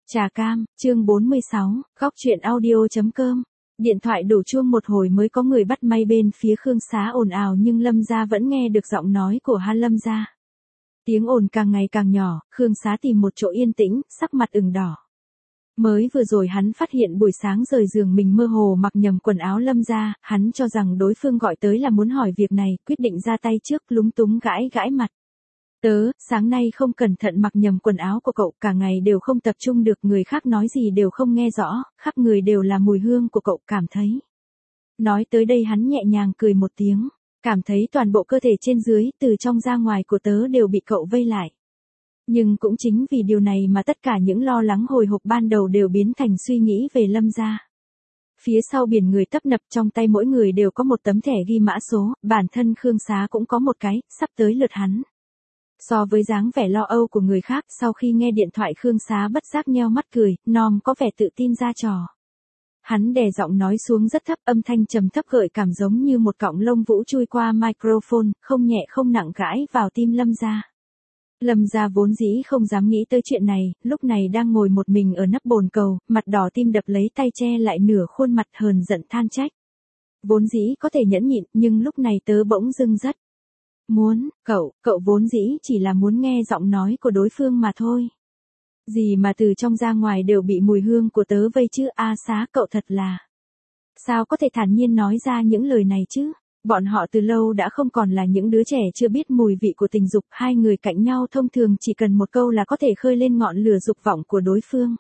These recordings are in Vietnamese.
Trà cam, chương 46, góc chuyện audio.com. Điện thoại đổ chuông một hồi mới có người bắt may bên phía Khương Xá ồn ào nhưng Lâm Gia vẫn nghe được giọng nói của Lâm Gia. Tiếng ồn càng ngày càng nhỏ, Khương Xá tìm một chỗ yên tĩnh, sắc mặt ửng đỏ. Mới vừa rồi hắn phát hiện buổi sáng rời giường mình mơ hồ mặc nhầm quần áo Lâm Gia, hắn cho rằng đối phương gọi tới là muốn hỏi việc này, quyết định ra tay trước, lúng túng gãi gãi mặt. Sáng nay không cẩn thận mặc nhầm quần áo của cậu, cả ngày đều không tập trung được, người khác nói gì đều không nghe rõ, khắp người đều là mùi hương của cậu, cảm thấy. Nói tới đây hắn nhẹ nhàng cười một tiếng, cảm thấy toàn bộ cơ thể trên dưới, từ trong ra ngoài của tớ đều bị cậu vây lại. Nhưng cũng chính vì điều này mà tất cả những lo lắng hồi hộp ban đầu đều biến thành suy nghĩ về Lâm Gia. Phía sau biển người tấp nập, trong tay mỗi người đều có một tấm thẻ ghi mã số, bản thân Khương Xá cũng có một cái, sắp tới lượt hắn. So với dáng vẻ lo âu của người khác, sau khi nghe điện thoại Khương Xá bất giác nheo mắt cười, nom có vẻ tự tin ra trò. Hắn đè giọng nói xuống rất thấp, âm thanh trầm thấp gợi cảm giống như một cọng lông vũ chui qua microphone, không nhẹ không nặng gãi vào tim Lâm Gia. Lâm Gia vốn dĩ không dám nghĩ tới chuyện này, lúc này đang ngồi một mình ở nắp bồn cầu, mặt đỏ tim đập lấy tay che lại nửa khuôn mặt hờn giận than trách. Vốn dĩ có thể nhẫn nhịn, nhưng lúc này tớ bỗng dưng rất muốn, cậu vốn dĩ chỉ là muốn nghe giọng nói của đối phương mà thôi. Gì mà từ trong ra ngoài đều bị mùi hương của tớ vây chứ, Xá cậu thật là. Sao có thể thản nhiên nói ra những lời này chứ? Bọn họ từ lâu đã không còn là những đứa trẻ chưa biết mùi vị của tình dục, hai người cạnh nhau thông thường chỉ cần một câu là có thể khơi lên ngọn lửa dục vọng của đối phương.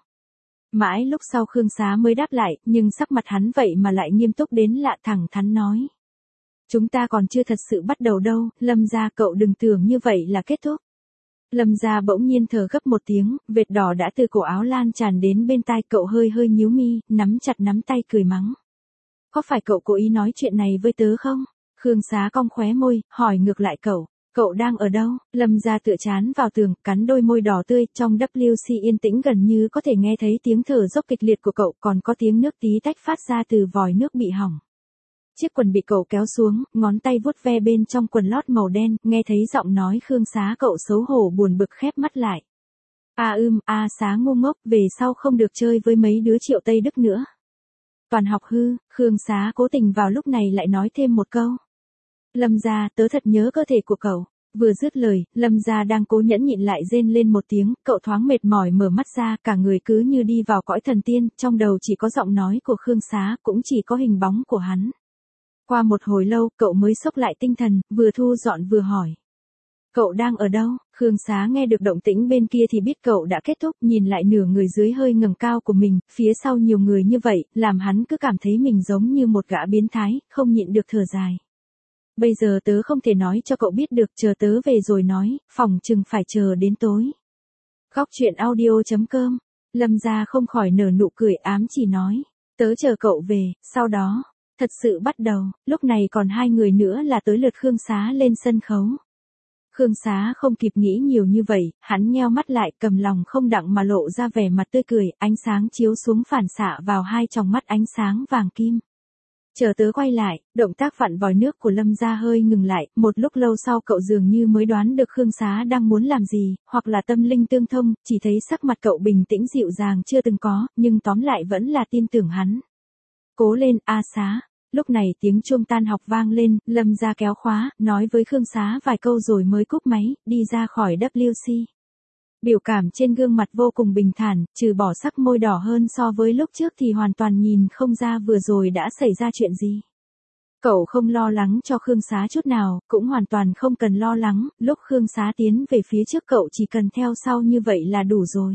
Mãi lúc sau Khương Xá mới đáp lại, nhưng sắc mặt hắn vậy mà lại nghiêm túc đến lạ, thẳng thắn nói. Chúng ta còn chưa thật sự bắt đầu đâu, Lâm Gia cậu đừng tưởng như vậy là kết thúc. Lâm Gia bỗng nhiên thở gấp một tiếng, vệt đỏ đã từ cổ áo lan tràn đến bên tai, cậu hơi nhíu mi, nắm chặt nắm tay cười mắng. Có phải cậu cố ý nói chuyện này với tớ không? Khương Xá cong khóe môi, hỏi ngược lại cậu đang ở đâu? Lâm Gia tựa chán vào tường, cắn đôi môi đỏ tươi, trong WC yên tĩnh gần như có thể nghe thấy tiếng thở dốc kịch liệt của cậu, còn có tiếng nước tí tách phát ra từ vòi nước bị hỏng. Chiếc quần bị cậu kéo xuống, ngón tay vuốt ve bên trong quần lót màu đen, nghe thấy giọng nói Khương Xá, cậu xấu hổ buồn bực khép mắt lại. Xá ngu ngốc, về sau không được chơi với mấy đứa Triệu Tây Đức nữa. Toàn học hư, Khương Xá cố tình vào lúc này lại nói thêm một câu. Lâm Gia, tớ thật nhớ cơ thể của cậu. Vừa dứt lời, Lâm Gia đang cố nhẫn nhịn lại rên lên một tiếng, cậu thoáng mệt mỏi mở mắt ra, cả người cứ như đi vào cõi thần tiên, trong đầu chỉ có giọng nói của Khương Xá, cũng chỉ có hình bóng của hắn. Qua một hồi lâu, cậu mới xốc lại tinh thần, vừa thu dọn vừa hỏi. Cậu đang ở đâu? Khương Xá nghe được động tĩnh bên kia thì biết cậu đã kết thúc, nhìn lại nửa người dưới hơi ngẩng cao của mình, phía sau nhiều người như vậy, làm hắn cứ cảm thấy mình giống như một gã biến thái, không nhịn được thở dài. Bây giờ tớ không thể nói cho cậu biết được, chờ tớ về rồi nói, phỏng chừng phải chờ đến tối. Góc chuyện audio.com. Lâm Gia không khỏi nở nụ cười ám chỉ nói. Tớ chờ cậu về, sau đó. Thật sự bắt đầu, lúc này còn hai người nữa là tới lượt Khương Xá lên sân khấu. Khương Xá không kịp nghĩ nhiều như vậy, hắn nheo mắt lại, cầm lòng không đặng mà lộ ra vẻ mặt tươi cười, ánh sáng chiếu xuống phản xạ vào hai tròng mắt ánh sáng vàng kim. Chờ tớ quay lại, động tác vặn vòi nước của Lâm Gia hơi ngừng lại, một lúc lâu sau cậu dường như mới đoán được Khương Xá đang muốn làm gì, hoặc là tâm linh tương thông, chỉ thấy sắc mặt cậu bình tĩnh dịu dàng chưa từng có, nhưng tóm lại vẫn là tin tưởng hắn. Cố lên, Xá. Lúc này tiếng chuông tan học vang lên, Lâm Gia kéo khóa, nói với Khương Xá vài câu rồi mới cúp máy, đi ra khỏi WC. Biểu cảm trên gương mặt vô cùng bình thản, trừ bỏ sắc môi đỏ hơn so với lúc trước thì hoàn toàn nhìn không ra vừa rồi đã xảy ra chuyện gì. Cậu không lo lắng cho Khương Xá chút nào, cũng hoàn toàn không cần lo lắng, lúc Khương Xá tiến về phía trước cậu chỉ cần theo sau như vậy là đủ rồi.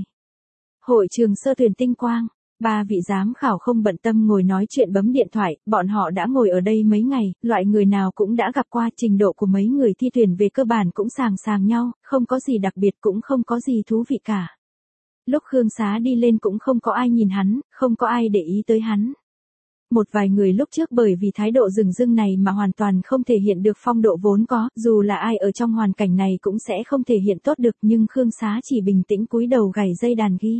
Hội trường sơ tuyển Tinh Quang. Ba vị giám khảo không bận tâm ngồi nói chuyện bấm điện thoại, bọn họ đã ngồi ở đây mấy ngày, loại người nào cũng đã gặp qua, trình độ của mấy người thi tuyển về cơ bản cũng sàng nhau, không có gì đặc biệt cũng không có gì thú vị cả. Lúc Khương Xá đi lên cũng không có ai nhìn hắn, không có ai để ý tới hắn. Một vài người lúc trước bởi vì thái độ dửng dưng này mà hoàn toàn không thể hiện được phong độ vốn có, dù là ai ở trong hoàn cảnh này cũng sẽ không thể hiện tốt được, nhưng Khương Xá chỉ bình tĩnh cúi đầu gảy dây đàn ghi.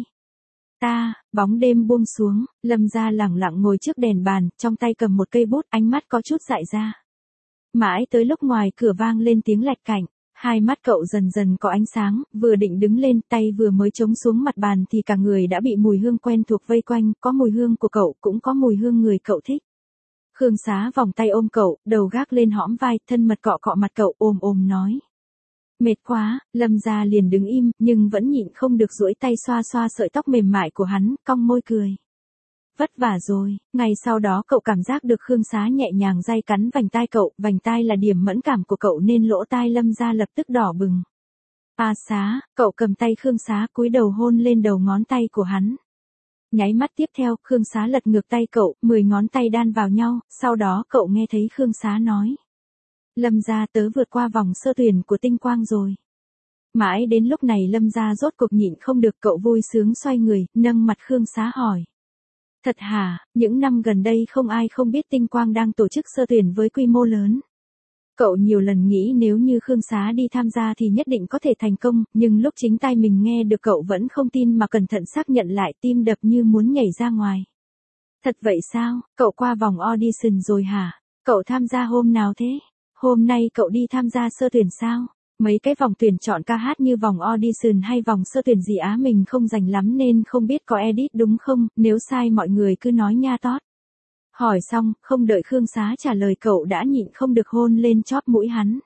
Bóng đêm buông xuống, Lâm Gia lẳng lặng ngồi trước đèn bàn, trong tay cầm một cây bút, ánh mắt có chút dại ra. Mãi tới lúc ngoài cửa vang lên tiếng lạch cạnh, Hai mắt cậu dần dần có ánh sáng, vừa định đứng lên, tay vừa mới chống xuống mặt bàn thì cả người đã bị mùi hương quen thuộc vây quanh, có mùi hương của cậu, cũng có mùi hương người cậu thích. Khương Xá vòng tay ôm cậu, đầu gác lên hõm vai, thân mật cọ cọ mặt cậu, ôm ôm nói. Mệt quá, Lâm Gia liền đứng im, nhưng vẫn nhịn không được duỗi tay xoa xoa sợi tóc mềm mại của hắn, cong môi cười. Vất vả rồi, ngày sau đó cậu cảm giác được Khương Xá nhẹ nhàng day cắn vành tai là điểm mẫn cảm của cậu nên lỗ tai Lâm Gia lập tức đỏ bừng. Xá, cậu cầm tay Khương Xá cúi đầu hôn lên đầu ngón tay của hắn. Nháy mắt tiếp theo, Khương Xá lật ngược tay cậu, 10 ngón tay đan vào nhau, sau đó cậu nghe thấy Khương Xá nói. Lâm Gia tớ vượt qua vòng sơ tuyển của tinh quang rồi. Mãi đến lúc này Lâm Gia rốt cuộc nhịn không được, cậu vui sướng xoay người, nâng mặt Khương Xá hỏi. Thật hả, những năm gần đây không ai không biết tinh quang đang tổ chức sơ tuyển với quy mô lớn. Cậu nhiều lần nghĩ nếu như Khương Xá đi tham gia thì nhất định có thể thành công, nhưng lúc chính tai mình nghe được cậu vẫn không tin mà cẩn thận xác nhận lại, tim đập như muốn nhảy ra ngoài. Thật vậy sao, cậu qua vòng audition rồi hả? Cậu tham gia hôm nào thế? Hôm nay cậu đi tham gia sơ tuyển sao? Mấy cái vòng tuyển chọn ca hát như vòng audition hay vòng sơ tuyển gì á mình không rành lắm nên không biết có edit đúng không, nếu sai mọi người cứ nói nha tót. Hỏi xong, không đợi Khương Xá trả lời cậu đã nhịn không được hôn lên chóp mũi hắn.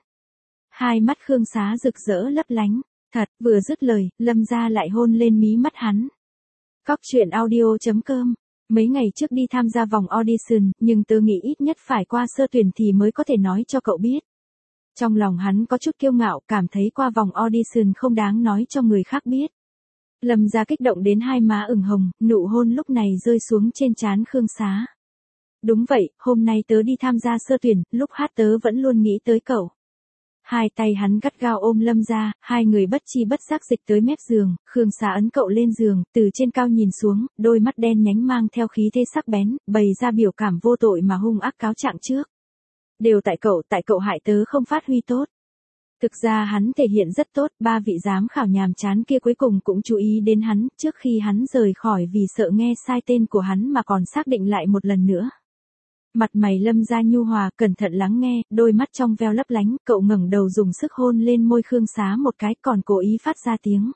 Hai mắt Khương Xá rực rỡ lấp lánh, thật, vừa dứt lời, Lâm Gia lại hôn lên mí mắt hắn. Cóc truyện audio.com. Mấy ngày trước đi tham gia vòng audition, nhưng tớ nghĩ ít nhất phải qua sơ tuyển thì mới có thể nói cho cậu biết. Trong lòng hắn có chút kiêu ngạo, cảm thấy qua vòng audition không đáng nói cho người khác biết. Lâm Gia kích động đến hai má ửng hồng, nụ hôn lúc này rơi xuống trên trán Khương Xá. Đúng vậy, hôm nay tớ đi tham gia sơ tuyển, lúc hát tớ vẫn luôn nghĩ tới cậu. Hai tay hắn gắt gao ôm Lâm Gia, hai người bất chi bất giác dịch tới mép giường, Khương Xá ấn cậu lên giường, từ trên cao nhìn xuống, đôi mắt đen nhánh mang theo khí thế sắc bén, bày ra biểu cảm vô tội mà hung ác cáo trạng trước. Đều tại cậu hại tớ không phát huy tốt. Thực ra hắn thể hiện rất tốt, ba vị giám khảo nhàm chán kia cuối cùng cũng chú ý đến hắn, trước khi hắn rời khỏi vì sợ nghe sai tên của hắn mà còn xác định lại một lần nữa. Mặt mày Lâm Gia nhu hòa, cẩn thận lắng nghe, đôi mắt trong veo lấp lánh, cậu ngẩng đầu dùng sức hôn lên môi Khương Xá một cái, còn cố ý phát ra tiếng.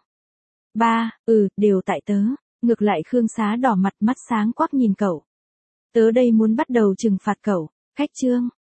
Đều tại tớ. Ngược lại Khương Xá đỏ mặt, mắt sáng quắc nhìn cậu. Tớ đây muốn bắt đầu trừng phạt cậu. Khách chương.